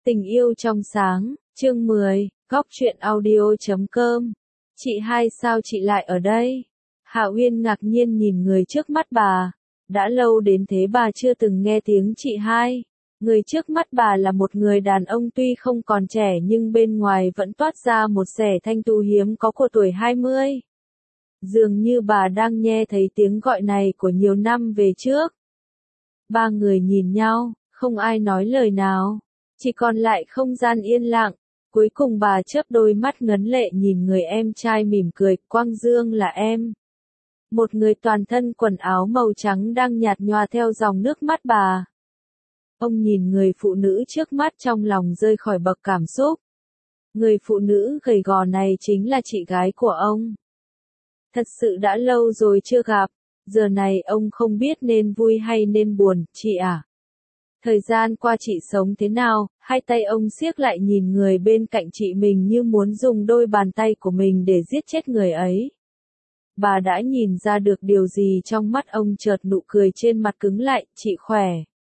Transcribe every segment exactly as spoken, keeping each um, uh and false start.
Tình yêu trong sáng, chương mười, góc truyện audio chấm com. Chị hai sao chị lại ở đây? Hạ Uyên ngạc nhiên nhìn người trước mắt bà. Đã lâu đến thế bà chưa từng nghe tiếng chị hai. Người trước mắt bà là một người đàn ông tuy không còn trẻ nhưng bên ngoài vẫn toát ra một vẻ thanh tú hiếm có của tuổi hai mươi. Dường như bà đang nghe thấy tiếng gọi này của nhiều năm về trước. Ba người nhìn nhau, không ai nói lời nào. Chỉ còn lại không gian yên lặng. Cuối cùng bà chớp đôi mắt ngấn lệ nhìn người em trai mỉm cười, Quang Dương là em. Một người toàn thân quần áo màu trắng đang nhạt nhòa theo dòng nước mắt bà. Ông nhìn người phụ nữ trước mắt trong lòng rơi khỏi bậc cảm xúc. Người phụ nữ gầy gò này chính là chị gái của ông. Thật sự đã lâu rồi chưa gặp, giờ này ông không biết nên vui hay nên buồn, chị à. Thời gian qua chị sống thế nào? Hai tay ông siết lại nhìn người bên cạnh chị mình như muốn dùng đôi bàn tay của mình để giết chết người ấy. Bà đã nhìn ra được điều gì trong mắt ông, chợt nụ cười trên mặt cứng lại, chị khỏe.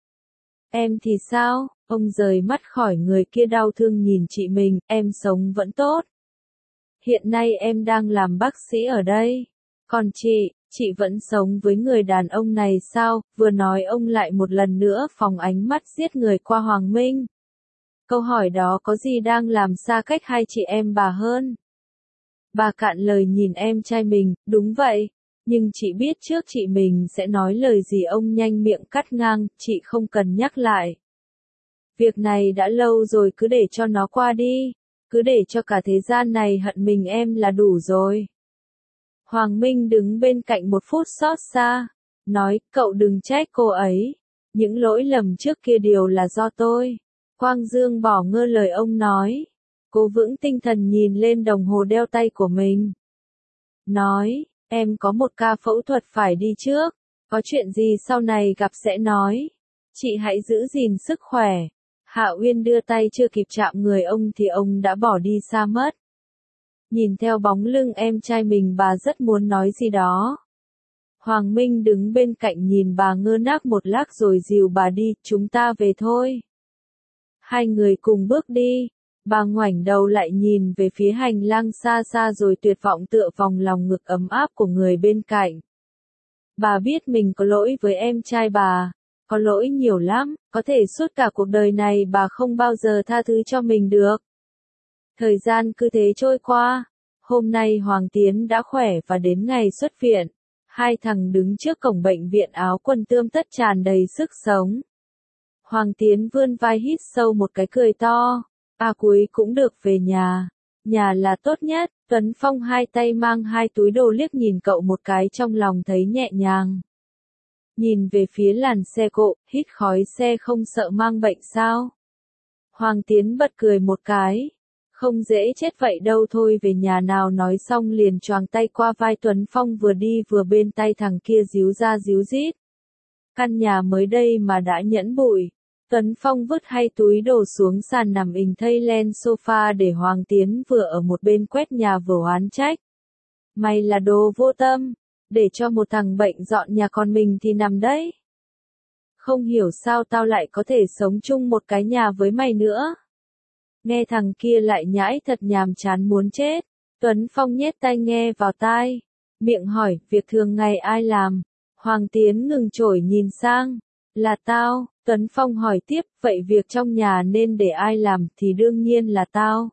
Em thì sao? Ông rời mắt khỏi người kia đau thương nhìn chị mình, em sống vẫn tốt. Hiện nay em đang làm bác sĩ ở đây. Còn chị, chị vẫn sống với người đàn ông này sao? Vừa nói ông lại một lần nữa phóng ánh mắt giết người qua Hoàng Minh. Câu hỏi đó có gì đang làm xa cách hai chị em bà hơn? Bà cạn lời nhìn em trai mình, đúng vậy. Nhưng chị biết trước chị mình sẽ nói lời gì, ông nhanh miệng cắt ngang, chị không cần nhắc lại. Việc này đã lâu rồi, cứ để cho nó qua đi. Cứ để cho cả thế gian này hận mình em là đủ rồi. Hoàng Minh đứng bên cạnh một phút xót xa. Nói, cậu đừng trách cô ấy. Những lỗi lầm trước kia đều là do tôi. Quang Dương bỏ ngơ lời ông nói. Cố vững tinh thần nhìn lên đồng hồ đeo tay của mình. Nói, em có một ca phẫu thuật phải đi trước. Có chuyện gì sau này gặp sẽ nói. Chị hãy giữ gìn sức khỏe. Hạ Uyên đưa tay chưa kịp chạm người ông thì ông đã bỏ đi xa mất. Nhìn theo bóng lưng em trai mình bà rất muốn nói gì đó. Hoàng Minh đứng bên cạnh nhìn bà ngơ ngác một lát rồi dìu bà đi, chúng ta về thôi. Hai người cùng bước đi. Bà ngoảnh đầu lại nhìn về phía hành lang xa xa rồi tuyệt vọng tựa vào lòng ngực ấm áp của người bên cạnh. Bà biết mình có lỗi với em trai bà. Có lỗi nhiều lắm, có thể suốt cả cuộc đời này bà không bao giờ tha thứ cho mình được. Thời gian cứ thế trôi qua. Hôm nay Hoàng Tiến đã khỏe và đến ngày xuất viện. Hai thằng đứng trước cổng bệnh viện áo quần tươm tất tràn đầy sức sống. Hoàng Tiến vươn vai hít sâu một cái cười to. À, cuối cũng được về nhà. Nhà là tốt nhất. Tuấn Phong hai tay mang hai túi đồ liếc nhìn cậu một cái trong lòng thấy nhẹ nhàng. Nhìn về phía làn xe cộ, hít khói xe không sợ mang bệnh sao? Hoàng Tiến bật cười một cái. Không dễ chết vậy đâu, thôi về nhà nào, nói xong liền choàng tay qua vai Tuấn Phong vừa đi vừa bên tay thằng kia díu ra díu dít. Căn nhà mới đây mà đã nhẫn bụi. Tuấn Phong vứt hai túi đồ xuống sàn nằm ình thây lên sofa để Hoàng Tiến vừa ở một bên quét nhà vừa oán trách. Mày là đồ vô tâm. Để cho một thằng bệnh dọn nhà con mình thì nằm đấy. Không hiểu sao tao lại có thể sống chung một cái nhà với mày nữa. Nghe thằng kia lại nhãi thật nhàm chán muốn chết. Tuấn Phong nhét tai nghe vào tai. Miệng hỏi, việc thường ngày ai làm? Hoàng Tiến ngừng chổi nhìn sang. Là tao. Tuấn Phong hỏi tiếp, vậy việc trong nhà nên để ai làm? Thì đương nhiên là tao.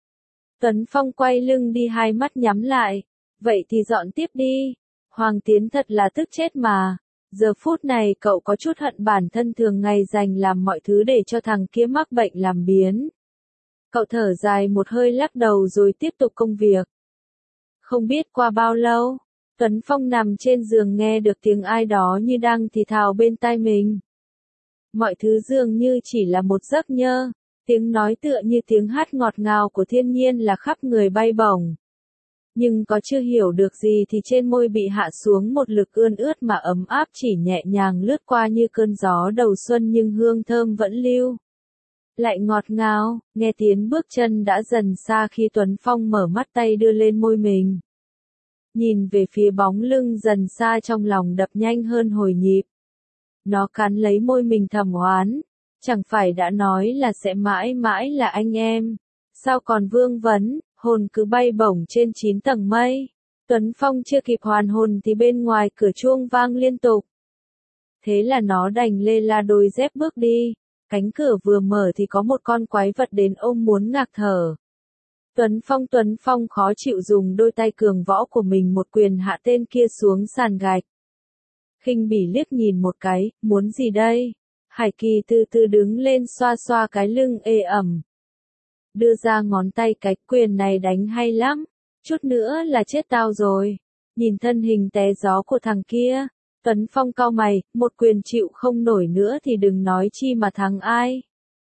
Tuấn Phong quay lưng đi, hai mắt nhắm lại. Vậy thì dọn tiếp đi. Hoàng Tiến thật là tức chết mà. Giờ phút này cậu có chút hận bản thân thường ngày dành làm mọi thứ để cho thằng kia mắc bệnh làm biếng. Cậu thở dài một hơi lắc đầu rồi tiếp tục công việc. Không biết qua bao lâu, Tuấn Phong nằm trên giường nghe được tiếng ai đó như đang thì thào bên tai mình. Mọi thứ dường như chỉ là một giấc mơ, tiếng nói tựa như tiếng hát ngọt ngào của thiên nhiên là khắp người bay bổng. Nhưng có chưa hiểu được gì thì trên môi bị hạ xuống một lực ươn ướt mà ấm áp chỉ nhẹ nhàng lướt qua như cơn gió đầu xuân, nhưng hương thơm vẫn lưu. Lại ngọt ngào, nghe tiếng bước chân đã dần xa khi Tuấn Phong mở mắt, tay đưa lên môi mình. Nhìn về phía bóng lưng dần xa trong lòng đập nhanh hơn hồi nhịp. Nó cắn lấy môi mình thầm oán. Chẳng phải đã nói là sẽ mãi mãi là anh em. Sao còn vương vấn, hồn cứ bay bổng trên chín tầng mây. Tuấn Phong chưa kịp hoàn hồn thì bên ngoài cửa chuông vang liên tục. Thế là nó đành lê la đôi dép bước đi. Cánh cửa vừa mở thì có một con quái vật đến ôm muốn ngạc thở. Tuấn Phong Tuấn Phong khó chịu dùng đôi tay cường võ của mình một quyền hạ tên kia xuống sàn gạch. Khinh bỉ liếc nhìn một cái, muốn gì đây? Hải Kỳ từ từ đứng lên xoa xoa cái lưng ê ẩm. Đưa ra ngón tay, cái quyền này đánh hay lắm. Chút nữa là chết tao rồi. Nhìn thân hình té gió của thằng kia. Tuấn Phong cau mày, một quyền chịu không nổi nữa thì đừng nói chi mà thắng ai.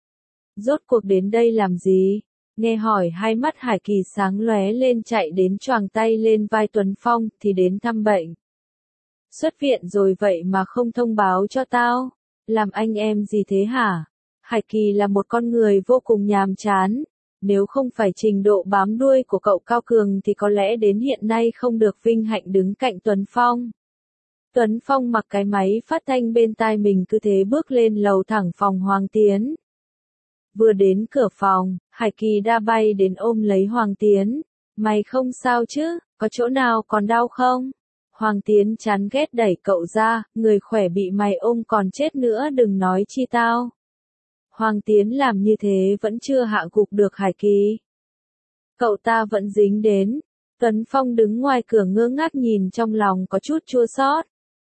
Rốt cuộc đến đây làm gì? Nghe hỏi hai mắt Hải Kỳ sáng lóe lên, chạy đến choàng tay lên vai Tuấn Phong thì đến thăm bệnh. Xuất viện rồi vậy mà không thông báo cho tao. Làm anh em gì thế hả? Hải Kỳ là một con người vô cùng nhàm chán. Nếu không phải trình độ bám đuôi của cậu cao cường thì có lẽ đến hiện nay không được vinh hạnh đứng cạnh Tuấn Phong. Tuấn Phong mặc cái máy phát thanh bên tai mình, cứ thế bước lên lầu thẳng phòng Hoàng Tiến. Vừa đến cửa phòng, Hải Kỳ đã bay đến ôm lấy Hoàng Tiến. Mày không sao chứ, có chỗ nào còn đau không? Hoàng Tiến chán ghét đẩy cậu ra, người khỏe bị mày ôm còn chết nữa đừng nói chi tao. Hoàng Tiến làm như thế vẫn chưa hạ gục được Hải Kỳ. Cậu ta vẫn dính đến. Tuấn Phong đứng ngoài cửa ngơ ngác nhìn, trong lòng có chút chua xót.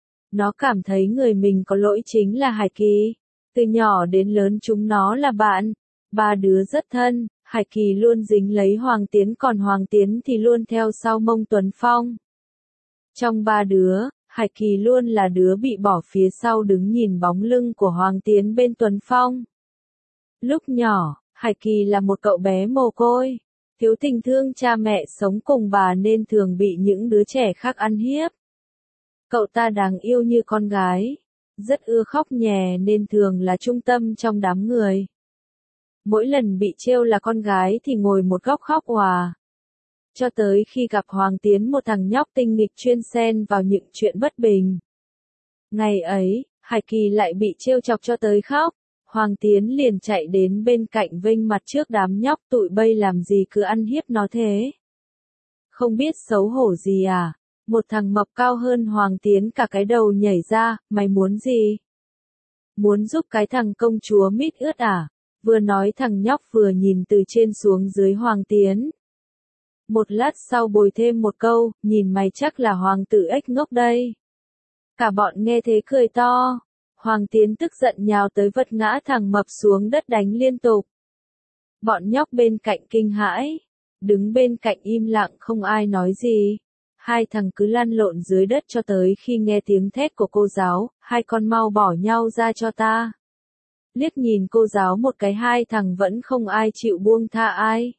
Nó cảm thấy người mình có lỗi chính là Hải Kỳ. Từ nhỏ đến lớn chúng nó là bạn. Ba đứa rất thân, Hải Kỳ luôn dính lấy Hoàng Tiến, còn Hoàng Tiến thì luôn theo sau mông Tuấn Phong. Trong ba đứa, Hải Kỳ luôn là đứa bị bỏ phía sau đứng nhìn bóng lưng của Hoàng Tiến bên Tuấn Phong. Lúc nhỏ, Hải Kỳ là một cậu bé mồ côi, thiếu tình thương cha mẹ, sống cùng bà nên thường bị những đứa trẻ khác ăn hiếp. Cậu ta đáng yêu như con gái, rất ưa khóc nhè nên thường là trung tâm trong đám người. Mỗi lần bị trêu là con gái thì ngồi một góc khóc òa. Cho tới khi gặp Hoàng Tiến, một thằng nhóc tinh nghịch chuyên xen vào những chuyện bất bình. Ngày ấy, Hải Kỳ lại bị trêu chọc cho tới khóc. Hoàng Tiến liền chạy đến bên cạnh vênh mặt trước đám nhóc, tụi bây làm gì cứ ăn hiếp nó thế? Không biết xấu hổ gì à? Một thằng mập cao hơn Hoàng Tiến cả cái đầu nhảy ra, mày muốn gì? Muốn giúp cái thằng công chúa mít ướt à? Vừa nói thằng nhóc vừa nhìn từ trên xuống dưới Hoàng Tiến. Một lát sau bồi thêm một câu, nhìn mày chắc là hoàng tử ếch ngốc đây. Cả bọn nghe thế cười to. Hoàng Tiến tức giận nhào tới vật ngã thằng mập xuống đất đánh liên tục. Bọn nhóc bên cạnh kinh hãi, đứng bên cạnh im lặng không ai nói gì. Hai thằng cứ lăn lộn dưới đất cho tới khi nghe tiếng thét của cô giáo, hai con mau bỏ nhau ra cho ta. Liếc nhìn cô giáo một cái, hai thằng vẫn không ai chịu buông tha ai.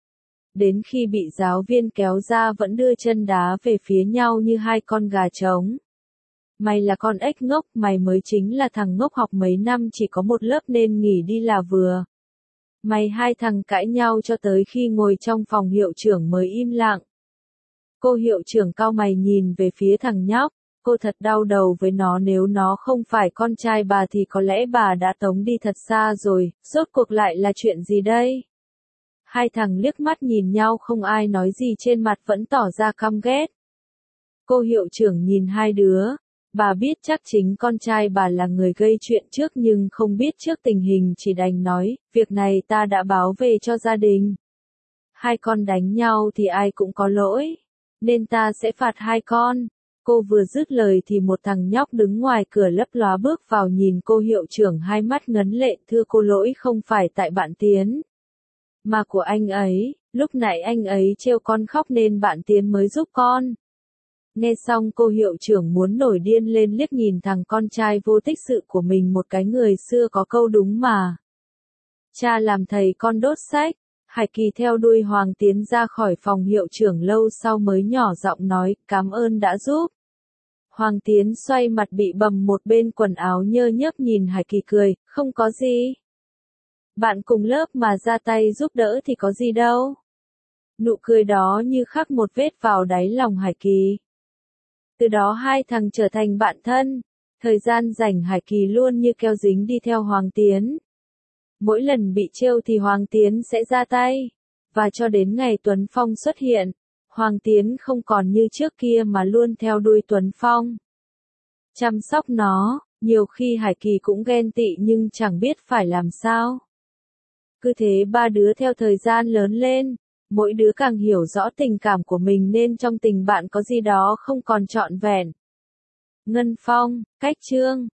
Đến khi bị giáo viên kéo ra vẫn đưa chân đá về phía nhau như hai con gà trống. Mày là con ếch ngốc, mày mới chính là thằng ngốc, học mấy năm chỉ có một lớp nên nghỉ đi là vừa. Mày hai thằng cãi nhau cho tới khi ngồi trong phòng hiệu trưởng mới im lặng. Cô hiệu trưởng cau mày nhìn về phía thằng nhóc, cô thật đau đầu với nó, nếu nó không phải con trai bà thì có lẽ bà đã tống đi thật xa rồi, rốt cuộc lại là chuyện gì đây? Hai thằng liếc mắt nhìn nhau không ai nói gì, trên mặt vẫn tỏ ra căm ghét. Cô hiệu trưởng nhìn hai đứa, bà biết chắc chính con trai bà là người gây chuyện trước nhưng không biết trước tình hình, chỉ đành nói, việc này ta đã báo về cho gia đình. Hai con đánh nhau thì ai cũng có lỗi, nên ta sẽ phạt hai con. Cô vừa dứt lời thì một thằng nhóc đứng ngoài cửa lấp lóa bước vào nhìn cô hiệu trưởng, hai mắt ngấn lệ, thưa cô, lỗi không phải tại bạn Tiến, mà của anh ấy, lúc nãy anh ấy trêu con khóc nên bạn Tiến mới giúp con. Nghe xong cô hiệu trưởng muốn nổi điên lên, liếc nhìn thằng con trai vô tích sự của mình một cái, người xưa có câu đúng mà. Cha làm thầy con đốt sách. Hải Kỳ theo đuôi Hoàng Tiến ra khỏi phòng hiệu trưởng, lâu sau mới nhỏ giọng nói, cảm ơn đã giúp. Hoàng Tiến xoay mặt bị bầm một bên quần áo nhơ nhớp nhìn Hải Kỳ cười, không có gì. Bạn cùng lớp mà ra tay giúp đỡ thì có gì đâu. Nụ cười đó như khắc một vết vào đáy lòng Hải Kỳ. Từ đó hai thằng trở thành bạn thân. Thời gian rảnh Hải Kỳ luôn như keo dính đi theo Hoàng Tiến. Mỗi lần bị trêu thì Hoàng Tiến sẽ ra tay. Và cho đến ngày Tuấn Phong xuất hiện, Hoàng Tiến không còn như trước kia mà luôn theo đuôi Tuấn Phong. Chăm sóc nó, nhiều khi Hải Kỳ cũng ghen tị nhưng chẳng biết phải làm sao. Cứ thế ba đứa theo thời gian lớn lên, mỗi đứa càng hiểu rõ tình cảm của mình nên trong tình bạn có gì đó không còn trọn vẹn. Ngân Phong, Cách Trương